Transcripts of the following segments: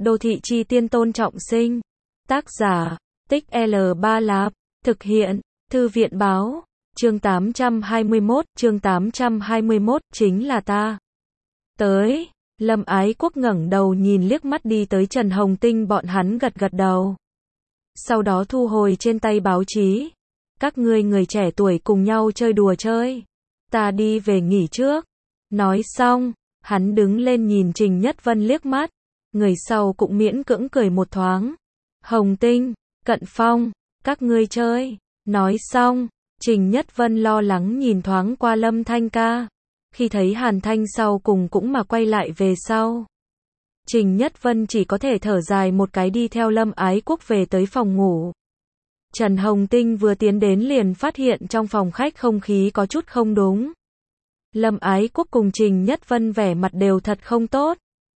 Đô thị chi tiên Tôn Trọng Sinh. Tác giả, Tích L3 Lạp. Thực hiện, Thư viện báo. Chương 821, chính là ta. Tới, Lâm Ái Quốc ngẩng đầu nhìn liếc mắt đi tới Trần Hồng Tinh, bọn hắn gật gật đầu. Sau đó thu hồi trên tay báo chí. Các ngươi người trẻ tuổi cùng nhau chơi đùa chơi. Ta đi về nghỉ trước. Nói xong, hắn đứng lên nhìn Trình Nhất Vân liếc mắt. Người sau cũng miễn cưỡng cười một thoáng. Hồng Tinh, Cận Phong, các ngươi chơi. Nói xong, Trình Nhất Vân lo lắng nhìn thoáng qua Lâm Thanh ca. Khi thấy Hàn Thanh sau cùng cũng mà quay lại về sau, Trình Nhất Vân chỉ có thể thở dài một cái, đi theo Lâm Ái Quốc về tới phòng ngủ. Trần Hồng Tinh vừa tiến đến liền phát hiện trong phòng khách không khí có chút không đúng. Lâm Ái Quốc cùng Trình Nhất Vân vẻ mặt đều thật không tốt.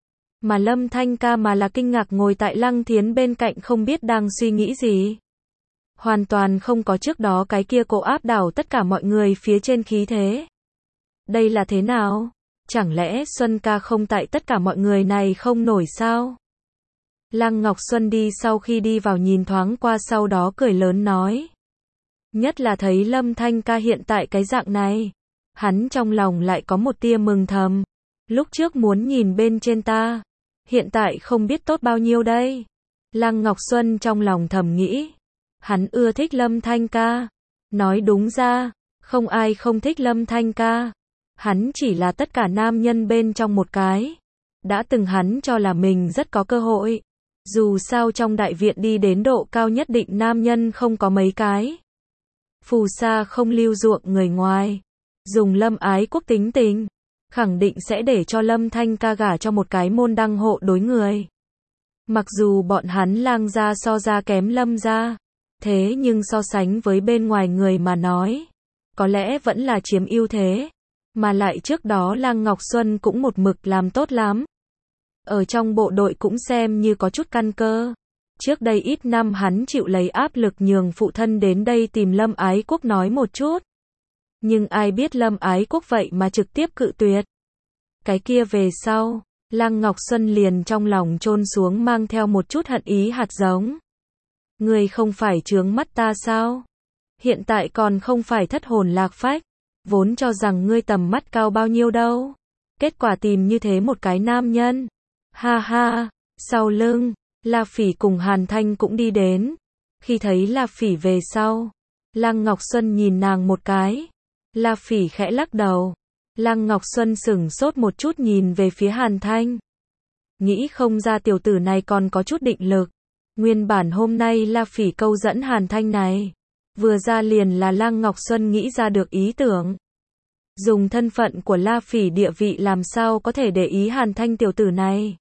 Mà Lâm Thanh ca mà là kinh ngạc ngồi tại Lăng Thiến bên cạnh, không biết đang suy nghĩ gì. Hoàn toàn không có trước đó cái kia cô áp đảo tất cả mọi người phía trên khí thế. Đây là thế nào? Chẳng lẽ Xuân ca không tại tất cả mọi người này không nổi sao? Lăng Ngọc Xuân đi sau khi đi vào nhìn thoáng qua, sau đó cười lớn nói. Nhất là thấy Lâm Thanh ca hiện tại cái dạng này, hắn trong lòng lại có một tia mừng thầm. Lúc trước muốn nhìn bên trên ta, hiện tại không biết tốt bao nhiêu đây. Lăng Ngọc Xuân trong lòng thầm nghĩ. Hắn ưa thích Lâm Thanh ca. Nói đúng ra, không ai không thích Lâm Thanh ca. Hắn chỉ là tất cả nam nhân bên trong một cái. Đã từng hắn cho là mình rất có cơ hội. Dù sao trong đại viện đi đến độ cao nhất định nam nhân không có mấy cái. Phù sa không lưu ruộng người ngoài. Dùng Lâm Ái Quốc tính tình, khẳng định sẽ để cho Lâm Thanh ca gả cho một cái môn đăng hộ đối người. Mặc dù bọn hắn Lang gia so ra kém Lâm gia, thế nhưng so sánh với bên ngoài người mà nói, có lẽ vẫn là chiếm ưu thế. Mà lại trước đó Lăng Ngọc Xuân cũng một mực làm tốt lắm. Ở trong bộ đội cũng xem như có chút căn cơ. Trước đây ít năm hắn chịu lấy áp lực nhường phụ thân đến đây tìm Lâm Ái Quốc nói một chút. Nhưng ai biết Lâm Ái Quốc vậy mà trực tiếp cự tuyệt. Cái kia về sau, Lăng Ngọc Xuân liền trong lòng chôn xuống, mang theo một chút hận ý hạt giống. Ngươi không phải chướng mắt ta sao? Hiện tại còn không phải thất hồn lạc phách, vốn cho rằng ngươi tầm mắt cao bao nhiêu đâu. Kết quả tìm như thế một cái nam nhân. Ha ha, sau lưng, La Phỉ cùng Hàn Thanh cũng đi đến. Khi thấy La Phỉ về sau, Lăng Ngọc Xuân nhìn nàng một cái. La Phỉ khẽ lắc đầu. Lăng Ngọc Xuân sững sốt một chút nhìn về phía Hàn Thanh. Nghĩ không ra tiểu tử này còn có chút định lực. Nguyên bản hôm nay La Phỉ câu dẫn Hàn Thanh này, vừa ra liền là Lăng Ngọc Xuân nghĩ ra được ý tưởng. Dùng thân phận của La Phỉ địa vị làm sao có thể để ý Hàn Thanh tiểu tử này.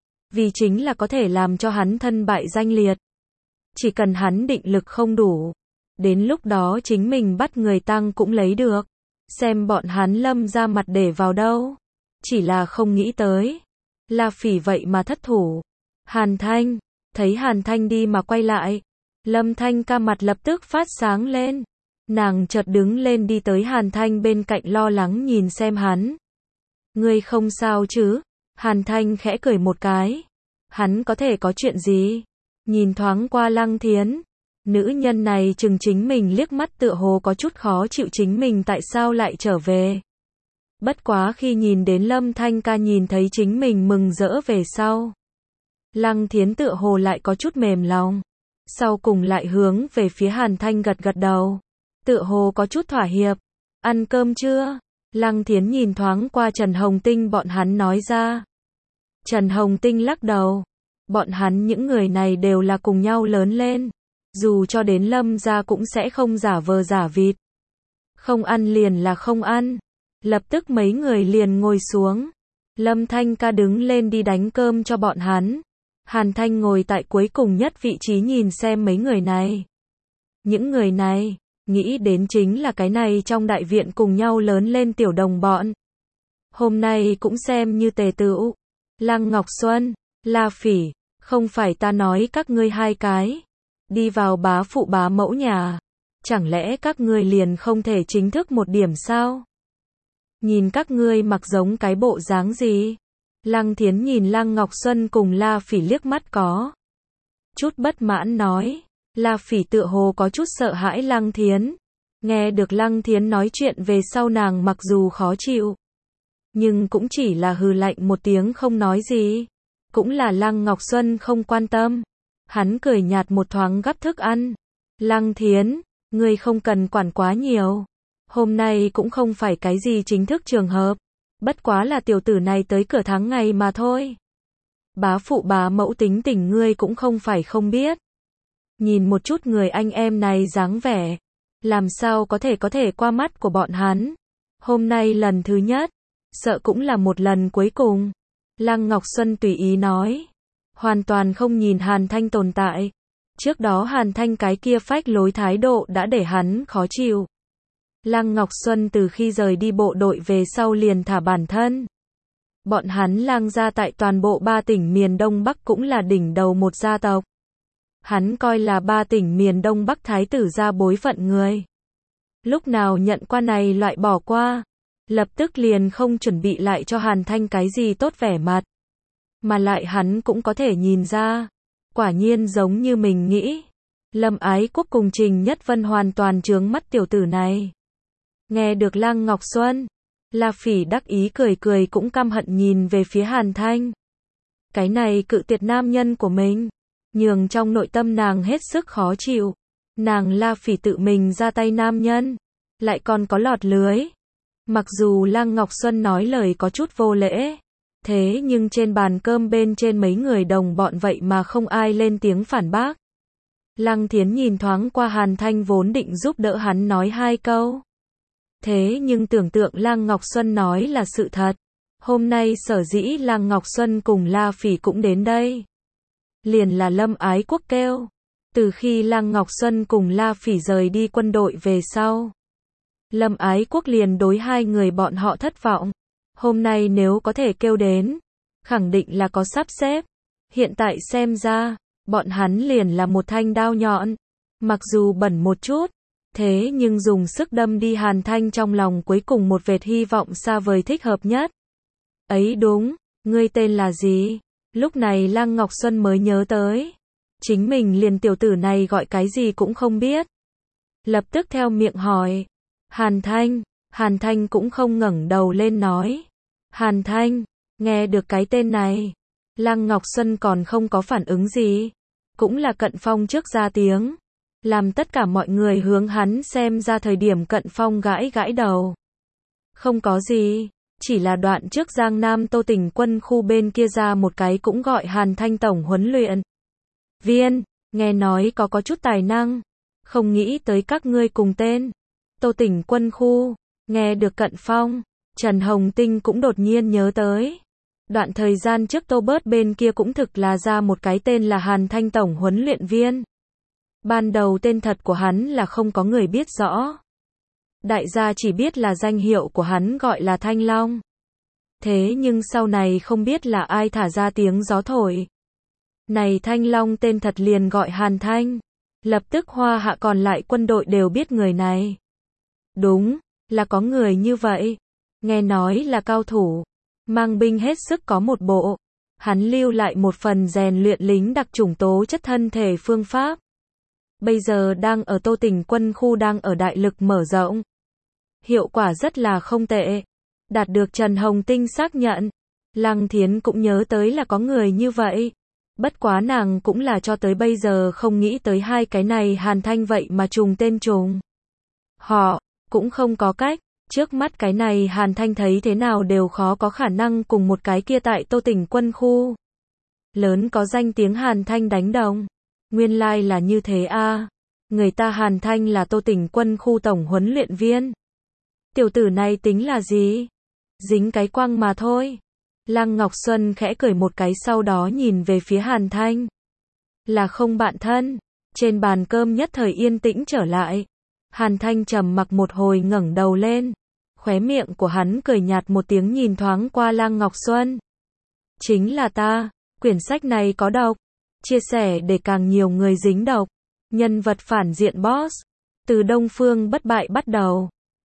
Vì chính là có thể làm cho hắn thân bại danh liệt. Chỉ cần hắn định lực không đủ, đến lúc đó chính mình bắt người tăng cũng lấy được. Xem bọn hắn Lâm ra mặt để vào đâu. Chỉ là không nghĩ tới, La Phỉ vậy mà thất thủ. Hàn Thanh, thấy Hàn Thanh đi mà quay lại, Lâm Thanh ca mặt lập tức phát sáng lên. Nàng chợt đứng lên đi tới Hàn Thanh bên cạnh, lo lắng nhìn xem hắn. Ngươi không sao chứ? Hàn Thanh khẽ cười một cái. Hắn có thể có chuyện gì? Nhìn thoáng qua Lăng Thiến. Nữ nhân này chừng chính mình liếc mắt, tựa hồ có chút khó chịu chính mình tại sao lại trở về. Bất quá khi nhìn đến Lâm Thanh ca nhìn thấy chính mình mừng rỡ về sau, Lăng Thiến tựa hồ lại có chút mềm lòng. Sau cùng lại hướng về phía Hàn Thanh gật gật đầu. Tựa hồ có chút thỏa hiệp. Ăn cơm chưa? Lăng Thiến nhìn thoáng qua Trần Hồng Tinh, bọn hắn nói ra. Trần Hồng Tinh lắc đầu. Bọn hắn những người này đều là cùng nhau lớn lên. Dù cho đến Lâm gia cũng sẽ không giả vờ giả vịt. Không ăn liền là không ăn. Lập tức mấy người liền ngồi xuống. Lâm Thanh ca đứng lên đi đánh cơm cho bọn hắn. Hàn Thanh ngồi tại cuối cùng nhất vị trí nhìn xem mấy người này. Những người này, nghĩ đến chính là cái này trong đại viện cùng nhau lớn lên tiểu đồng bọn. Hôm nay cũng xem như tề tựu. Lăng Ngọc Xuân, La Phỉ, không phải ta nói các ngươi hai cái đi vào bá phụ bá mẫu nhà, chẳng lẽ các ngươi liền không thể chính thức một điểm sao? Nhìn các ngươi mặc giống cái bộ dáng gì? Lăng Thiến nhìn Lăng Ngọc Xuân cùng La Phỉ liếc mắt có chút bất mãn nói. La Phỉ tựa hồ có chút sợ hãi Lăng Thiến. Nghe được Lăng Thiến nói chuyện về sau nàng mặc dù khó chịu, nhưng cũng chỉ là hừ lạnh một tiếng không nói gì. Cũng là Lăng Ngọc Xuân không quan tâm. Hắn cười nhạt một thoáng gắp thức ăn. Lăng Thiến, ngươi không cần quản quá nhiều. Hôm nay cũng không phải cái gì chính thức trường hợp. Bất quá là tiểu tử này tới cửa tháng ngày mà thôi. Bá phụ bá mẫu tính tình ngươi cũng không phải không biết. Nhìn một chút người anh em này dáng vẻ, làm sao có thể qua mắt của bọn hắn. Hôm nay lần thứ nhất, sợ cũng là một lần cuối cùng. Lăng Ngọc Xuân tùy ý nói, hoàn toàn không nhìn Hàn Thanh tồn tại. Trước đó Hàn Thanh cái kia phách lối thái độ đã để hắn khó chịu. Lăng Ngọc Xuân từ khi rời đi bộ đội về sau liền thả bản thân. Bọn hắn Lăng gia tại toàn bộ 3 tỉnh miền Đông Bắc cũng là đỉnh đầu một gia tộc. Hắn coi là 3 tỉnh miền Đông Bắc thái tử gia bối phận người. Lúc nào nhận qua này loại bỏ qua, lập tức liền không chuẩn bị lại cho Hàn Thanh cái gì tốt vẻ mặt. Mà lại hắn cũng có thể nhìn ra, quả nhiên giống như mình nghĩ. Lâm Ái Quốc cùng Trình Nhất Vân hoàn toàn chướng mắt tiểu tử này. Nghe được Lăng Ngọc Xuân, La Phỉ đắc ý cười cười cũng căm hận nhìn về phía Hàn Thanh. Cái này cự tuyệt nam nhân của mình, nhường trong nội tâm nàng hết sức khó chịu. Nàng La Phỉ tự mình ra tay nam nhân, lại còn có lọt lưới. Mặc dù Lăng Ngọc Xuân nói lời có chút vô lễ, thế nhưng trên bàn cơm bên trên mấy người đồng bọn vậy mà không ai lên tiếng phản bác. Lăng Thiến nhìn thoáng qua Hàn Thanh vốn định giúp đỡ hắn nói 2 câu. Thế nhưng tưởng tượng Lăng Ngọc Xuân nói là sự thật. Hôm nay sở dĩ Lăng Ngọc Xuân cùng La Phỉ cũng đến đây. Liền là Lâm Ái Quốc kêu. Từ khi Lăng Ngọc Xuân cùng La Phỉ rời đi quân đội về sau, Lâm Ái Quốc liền đối 2 người bọn họ thất vọng. Hôm nay nếu có thể kêu đến, khẳng định là có sắp xếp. Hiện tại xem ra, bọn hắn liền là một thanh đao nhọn. Mặc dù bẩn một chút, thế nhưng dùng sức đâm đi Hàn Thanh trong lòng cuối cùng một vệt hy vọng xa vời thích hợp nhất. Ấy đúng, ngươi tên là gì? Lúc này Lăng Ngọc Xuân mới nhớ tới. Chính mình liền tiểu tử này gọi cái gì cũng không biết. Lập tức theo miệng hỏi. Hàn Thanh. Hàn Thanh cũng không ngẩng đầu lên nói. Hàn Thanh, nghe được cái tên này. Lăng Ngọc Xuân còn không có phản ứng gì. Cũng là Cận Phong trước ra tiếng. Làm tất cả mọi người hướng hắn xem ra thời điểm Cận Phong gãi gãi đầu. Không có gì, chỉ là đoạn trước Giang Nam Tô Tỉnh quân khu bên kia ra một cái cũng gọi Hàn Thanh tổng huấn luyện viên, nghe nói có chút tài năng, không nghĩ tới các ngươi cùng tên. Tô Tỉnh quân khu, nghe được Cận Phong, Trần Hồng Tinh cũng đột nhiên nhớ tới. Đoạn thời gian trước Tô Bớt bên kia cũng thực là ra một cái tên là Hàn Thanh tổng huấn luyện viên. Ban đầu tên thật của hắn là không có người biết rõ. Đại gia chỉ biết là danh hiệu của hắn gọi là Thanh Long. Thế nhưng sau này không biết là ai thả ra tiếng gió thổi. Này Thanh Long tên thật liền gọi Hàn Thanh. Lập tức Hoa Hạ còn lại quân đội đều biết người này. Đúng, là có người như vậy. Nghe nói là cao thủ. Mang binh hết sức có một bộ. Hắn lưu lại một phần rèn luyện lính đặc chủng tố chất thân thể phương pháp. Bây giờ đang ở Tô Tỉnh quân khu đang ở đại lực mở rộng. Hiệu quả rất là không tệ. Đạt được Trần Hồng Tinh xác nhận. Lăng Thiến cũng nhớ tới là có người như vậy. Bất quá nàng cũng là cho tới bây giờ không nghĩ tới 2 cái này Hàn Thanh vậy mà trùng tên trùng. Họ, cũng không có cách. Trước mắt cái này Hàn Thanh thấy thế nào đều khó có khả năng cùng một cái kia tại Tô Tỉnh quân khu. Lớn có danh tiếng Hàn Thanh đánh đồng. Nguyên lai là như thế a. Người ta Hàn Thanh là Tô Tỉnh quân khu tổng huấn luyện viên. Tiểu tử này tính là gì? Dính cái quăng mà thôi. Lăng Ngọc Xuân khẽ cười một cái sau đó nhìn về phía Hàn Thanh. Là không bạn thân. Trên bàn cơm nhất thời yên tĩnh trở lại. Hàn Thanh trầm mặc một hồi ngẩng đầu lên. Khóe miệng của hắn cười nhạt một tiếng nhìn thoáng qua Lăng Ngọc Xuân. Chính là ta. Quyển sách này có độc. Chia sẻ để càng nhiều người dính độc. Nhân vật phản diện boss. Từ Đông Phương Bất Bại bắt đầu.